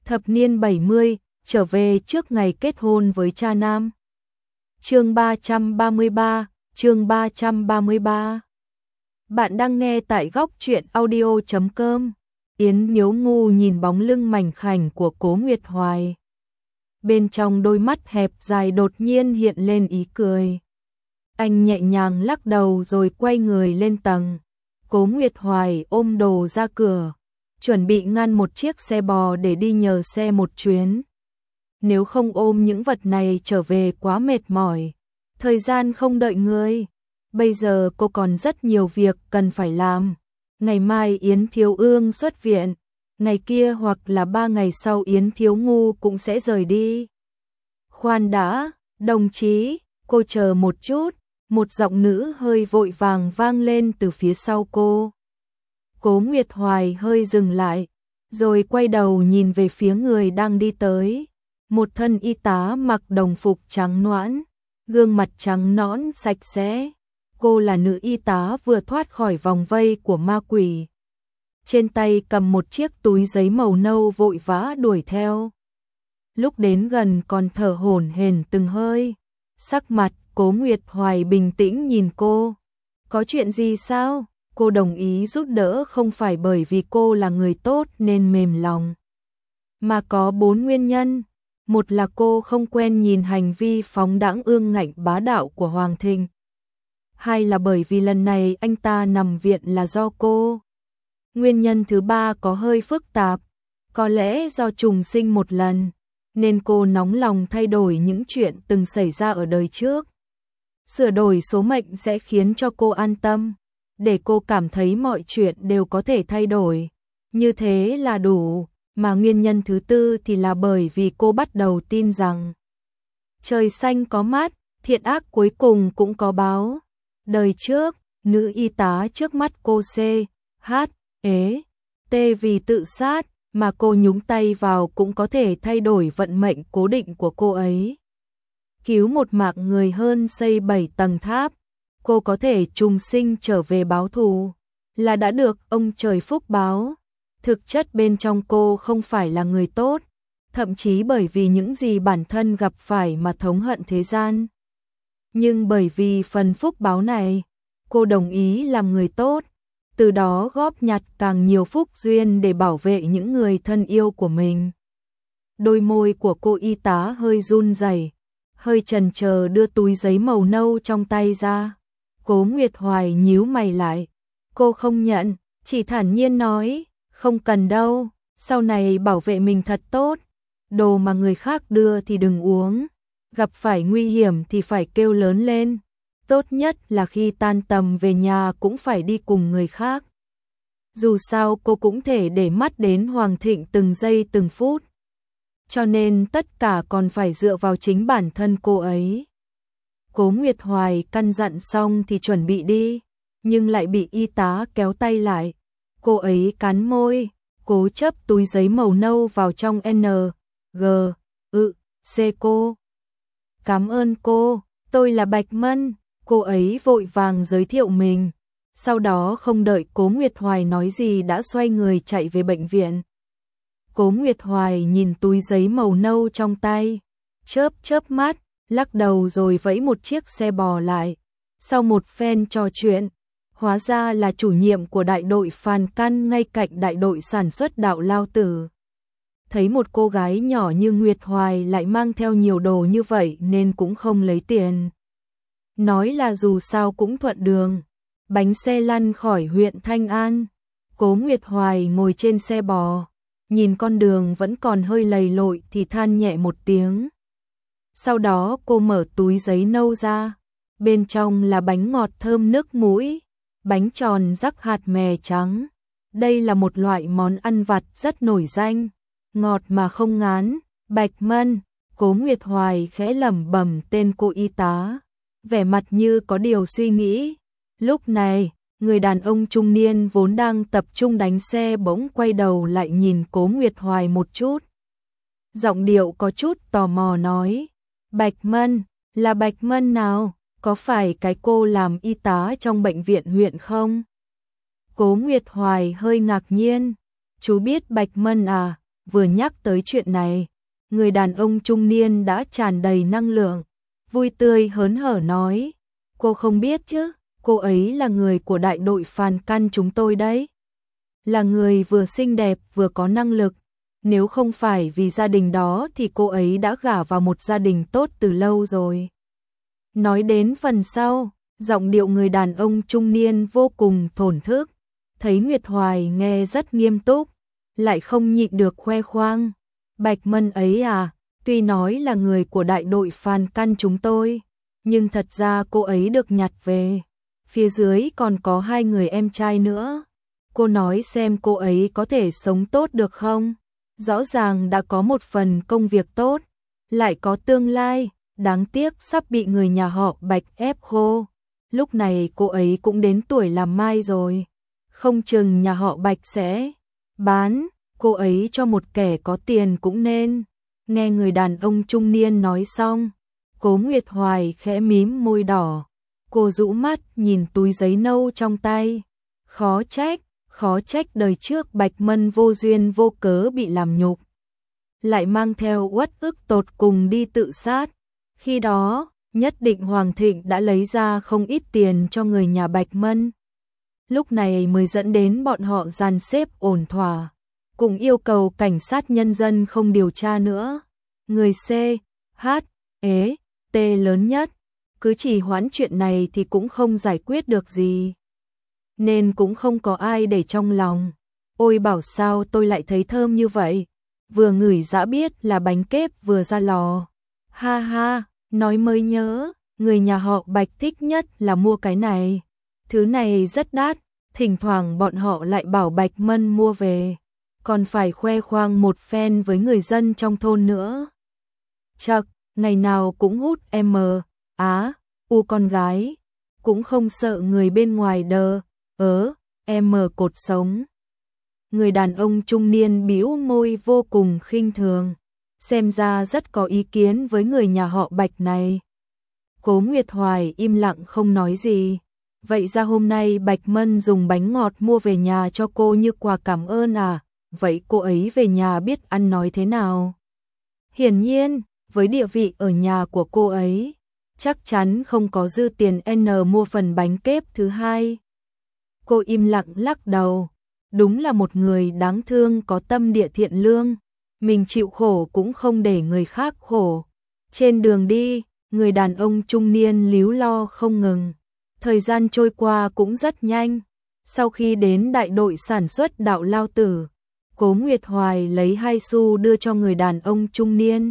Thập niên 70, trở về trước ngày kết hôn với cha nam. Chương 333, chương 333. Bạn đang nghe tại góc truyện audio.com. Yến Niếu Ngu nhìn bóng lưng mảnh khảnh của Cố Nguyệt Hoài. Bên trong đôi mắt hẹp dài đột nhiên hiện lên ý cười. Anh nhẹ nhàng lắc đầu rồi quay người lên tầng. Cố Nguyệt Hoài ôm đồ ra cửa, chuẩn bị ngăn một chiếc xe bò để đi nhờ xe một chuyến. Nếu không ôm những vật này trở về quá mệt mỏi, thời gian không đợi người. Bây giờ cô còn rất nhiều việc cần phải làm. Ngày mai Yến Thiếu Ương xuất viện, ngày kia hoặc là 3 ngày sau Yến Thiếu Ngu cũng sẽ rời đi. Khoan đã, đồng chí, cô chờ một chút, một giọng nữ hơi vội vàng vang lên từ phía sau cô. Cố Nguyệt Hoài hơi dừng lại, rồi quay đầu nhìn về phía người đang đi tới. Một thân y tá mặc đồng phục trắng nõn, gương mặt trắng nõn sạch sẽ. Cô là nữ y tá vừa thoát khỏi vòng vây của ma quỷ. Trên tay cầm một chiếc túi giấy màu nâu vội vã đuổi theo. Lúc đến gần còn thở hổn hển từng hơi. Sắc mặt Cố Nguyệt Hoài bình tĩnh nhìn cô. Có chuyện gì sao? Cô đồng ý giúp đỡ không phải bởi vì cô là người tốt nên mềm lòng, mà có 4 nguyên nhân. Một là cô không quen nhìn hành vi phóng đãng ương ngạnh bá đạo của Hoàng Thịnh. Hai là bởi vì lần này anh ta nằm viện là do cô. Nguyên nhân thứ ba có hơi phức tạp, có lẽ do trùng sinh một lần, nên cô nóng lòng thay đổi những chuyện từng xảy ra ở đời trước. Sửa đổi số mệnh sẽ khiến cho cô an tâm, để cô cảm thấy mọi chuyện đều có thể thay đổi. Như thế là đủ, mà nguyên nhân thứ tư thì là bởi vì cô bắt đầu tin rằng trời xanh có mắt, thiện ác cuối cùng cũng có báo. Đời trước, nữ y tá trước mắt cô T vì tự sát, mà cô nhúng tay vào cũng có thể thay đổi vận mệnh cố định của cô ấy. Cứu một mạng người hơn xây 7 tầng tháp, cô có thể trùng sinh trở về báo thù, là đã được ông trời phúc báo. Thực chất bên trong cô không phải là người tốt, thậm chí bởi vì những gì bản thân gặp phải mà thống hận thế gian. Nhưng bởi vì phần phúc báo này, cô đồng ý làm người tốt, từ đó góp nhặt càng nhiều phúc duyên để bảo vệ những người thân yêu của mình. Đôi môi của cô y tá hơi run rẩy, hơi chần chờ đưa túi giấy màu nâu trong tay ra. Cố Nguyệt Hoài nhíu mày lại, cô không nhận, chỉ thản nhiên nói, không cần đâu, sau này bảo vệ mình thật tốt, đồ mà người khác đưa thì đừng uống, gặp phải nguy hiểm thì phải kêu lớn lên, tốt nhất là khi tan tầm về nhà cũng phải đi cùng người khác. Dù sao cô cũng thể để mắt đến Hoàng Thịnh từng giây từng phút, cho nên tất cả còn phải dựa vào chính bản thân cô ấy. Cố Nguyệt Hoài căn dặn xong thì chuẩn bị đi, nhưng lại bị y tá kéo tay lại. Cô ấy cắn môi, cố chấp túi giấy màu nâu vào trong C cô. Cảm ơn cô, tôi là Bạch Mân. Cô ấy vội vàng giới thiệu mình, sau đó không đợi Cố Nguyệt Hoài nói gì đã xoay người chạy về bệnh viện. Cố Nguyệt Hoài nhìn túi giấy màu nâu trong tay, chớp mắt, lắc đầu rồi vẫy một chiếc xe bò lại. Sau một phen trò chuyện, hóa ra là chủ nhiệm của đại đội phàn căn ngay cạnh đại đội sản xuất Đạo Lao Tử. Thấy một cô gái nhỏ như Nguyệt Hoài lại mang theo nhiều đồ như vậy nên cũng không lấy tiền. Nói là dù sao cũng thuận đường. Bánh xe lăn khỏi huyện Thanh An. Cố Nguyệt Hoài ngồi trên xe bò, nhìn con đường vẫn còn hơi lầy lội thì than nhẹ một tiếng. Sau đó cô mở túi giấy nâu ra, bên trong là bánh ngọt thơm nước mũi, bánh tròn rắc hạt mè trắng. Đây là một loại món ăn vặt rất nổi danh, ngọt mà không ngán. Bạch Mân, Cố Nguyệt Hoài khẽ lẩm bẩm tên cô y tá, vẻ mặt như có điều suy nghĩ. Lúc này, người đàn ông trung niên vốn đang tập trung đánh xe bỗng quay đầu lại nhìn Cố Nguyệt Hoài một chút. Giọng điệu có chút tò mò nói, Bạch Mân, là Bạch Mân nào? Có phải cái cô làm y tá trong bệnh viện huyện không? Cố Nguyệt Hoài hơi ngạc nhiên, chú biết Bạch Mân à? vừa nhắc tới chuyện này, người đàn ông trung niên đã tràn đầy năng lượng, vui tươi hớn hở nói, cô không biết chứ, cô ấy là người của đại đội Phàn Căn chúng tôi đấy. Là người vừa xinh đẹp vừa có năng lực, nếu không phải vì gia đình đó thì cô ấy đã gả vào một gia đình tốt từ lâu rồi. Nói đến phần sau, giọng điệu người đàn ông trung niên vô cùng thổn thức, thấy Nguyệt Hoài nghe rất nghiêm túc, lại không nhịn được khoe khoang. Bạch Mân ấy à, tuy nói là người của đại đội Phàn Căn chúng tôi, nhưng thật ra cô ấy được nhặt về. Phía dưới còn có 2 người em trai nữa. Cô nói xem cô ấy có thể sống tốt được không? Rõ ràng đã có một phần công việc tốt, lại có tương lai, đáng tiếc sắp bị người nhà họ Bạch ép khô. Lúc này cô ấy cũng đến tuổi làm mai rồi, không chừng nhà họ Bạch sẽ bán cô ấy cho một kẻ có tiền cũng nên. Nghe người đàn ông trung niên nói xong, Cố Nguyệt Hoài khẽ mím môi đỏ, cô rũ mắt nhìn túi giấy nâu trong tay. Khó trách đời trước Bạch Mân vô duyên vô cớ bị làm nhục, lại mang theo uất ức tột cùng đi tự sát. Khi đó, nhất định Hoàng Thịnh đã lấy ra không ít tiền cho người nhà Bạch Mân. Lúc này mới dẫn đến bọn họ dàn xếp ổn thỏa, cùng yêu cầu cảnh sát nhân dân không điều tra nữa. Người C, H, E, T lớn nhất, cứ chỉ hoãn chuyện này thì cũng không giải quyết được gì, nên cũng không có ai để trong lòng. Ôi bảo sao tôi lại thấy thơm như vậy, vừa ngửi đã biết là bánh kếp vừa ra lò. Ha ha, nói mới nhớ, người nhà họ Bạch thích nhất là mua cái này. Thứ này rất đắt, thỉnh thoảng bọn họ lại bảo Bạch Mân mua về, còn phải khoe khoang một phen với người dân trong thôn nữa. Chậc, ngày nào cũng hút U con gái, cũng không sợ người bên ngoài đờ, cột sống. Người đàn ông trung niên bĩu môi vô cùng khinh thường, xem ra rất có ý kiến với người nhà họ Bạch này. Cố Nguyệt Hoài im lặng không nói gì. Vậy ra hôm nay Bạch Mân dùng bánh ngọt mua về nhà cho cô như quà cảm ơn à? Vậy cô ấy về nhà biết ăn nói thế nào? Hiển nhiên, với địa vị ở nhà của cô ấy, chắc chắn không có dư tiền mua phần bánh kếp thứ hai. Cô im lặng lắc đầu, đúng là một người đáng thương có tâm địa thiện lương, mình chịu khổ cũng không để người khác khổ. Trên đường đi, người đàn ông trung niên líu lo không ngừng. Thời gian trôi qua cũng rất nhanh. Sau khi đến đại đội sản xuất Đạo Lao Tử, Cố Nguyệt Hoài lấy 2 xu đưa cho người đàn ông trung niên.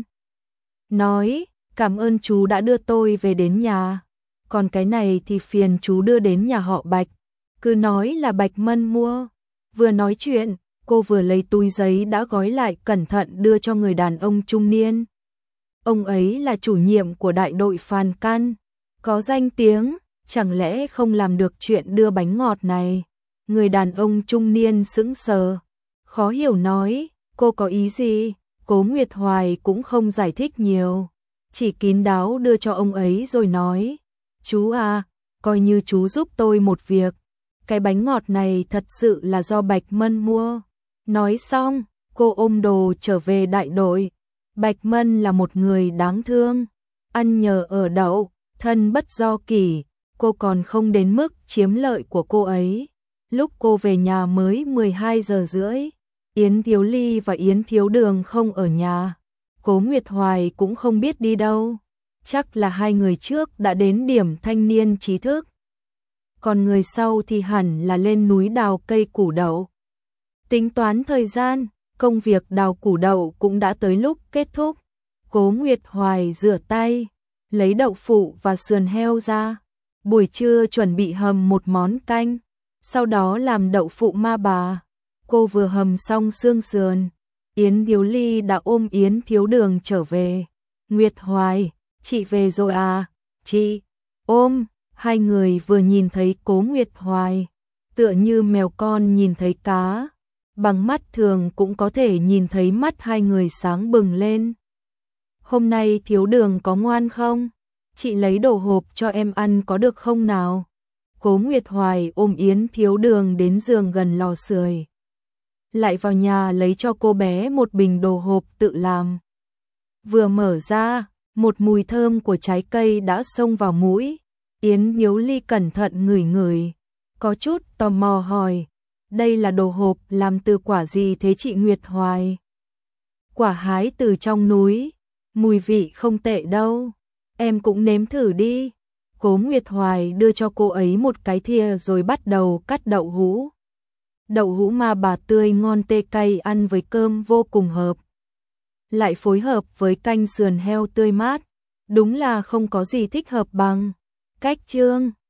Nói, cảm ơn chú đã đưa tôi về đến nhà. Còn cái này thì phiền chú đưa đến nhà họ Bạch. Cứ nói là Bạch Mân mua. Vừa nói chuyện, cô vừa lấy túi giấy đã gói lại cẩn thận đưa cho người đàn ông trung niên. Ông ấy là chủ nhiệm của đại đội Phàn Căn, có danh tiếng, chẳng lẽ không làm được chuyện đưa bánh ngọt này? Người đàn ông trung niên sững sờ, khó hiểu nói, cô có ý gì? Cố Nguyệt Hoài cũng không giải thích nhiều, chỉ kín đáo đưa cho ông ấy rồi nói, chú à, coi như chú giúp tôi một việc, cái bánh ngọt này thật sự là do Bạch Mân mua. Nói xong, cô ôm đồ trở về đại đội. Bạch Mân là một người đáng thương, ăn nhờ ở đậu, thân bất do kỷ, cô còn không đến mức chiếm lợi của cô ấy. Lúc cô về nhà mới 12 giờ rưỡi, Yến Thiếu Ly và Yến Thiếu Đường không ở nhà, Cố Nguyệt Hoài cũng không biết đi đâu, chắc là 2 người trước đã đến điểm thanh niên trí thức, còn người sau thì hẳn là lên núi đào cây củ đậu. Tính toán thời gian, công việc đào củ đậu cũng đã tới lúc kết thúc. Cố Nguyệt Hoài rửa tay, lấy đậu phụ và sườn heo ra. Buổi trưa chuẩn bị hầm một món canh, sau đó làm đậu phụ ma bà. Cô vừa hầm xong xương sườn, Yến Thiếu Ly đã ôm Yến Thiếu Đường trở về. Nguyệt Hoài, chị về rồi à? Chị, ôm. 2 người vừa nhìn thấy Cố Nguyệt Hoài, tựa như mèo con nhìn thấy cá. Bằng mắt thường cũng có thể nhìn thấy mắt 2 người sáng bừng lên. Hôm nay Thiếu Đường có ngoan không? Chị lấy đồ hộp cho em ăn có được không nào? Cố Nguyệt Hoài ôm Yến Thiếu Đường đến giường gần lò sưởi. lại vào nhà lấy cho cô bé một bình đồ hộp tự làm. Vừa mở ra, một mùi thơm của trái cây đã xông vào mũi. Yến Nhiếu Ly cẩn thận ngửi ngửi, có chút tò mò hỏi, đây là đồ hộp làm từ quả gì thế chị Nguyệt Hoài? Quả hái từ trong núi, mùi vị không tệ đâu, em cũng nếm thử đi. Cố Nguyệt Hoài đưa cho cô ấy một cái thìa rồi bắt đầu cắt đậu hũ. Đậu hũ ma bà tươi ngon tê cay, ăn với cơm vô cùng hợp. Lại phối hợp với canh sườn heo tươi mát, đúng là không có gì thích hợp bằng. Cách Chương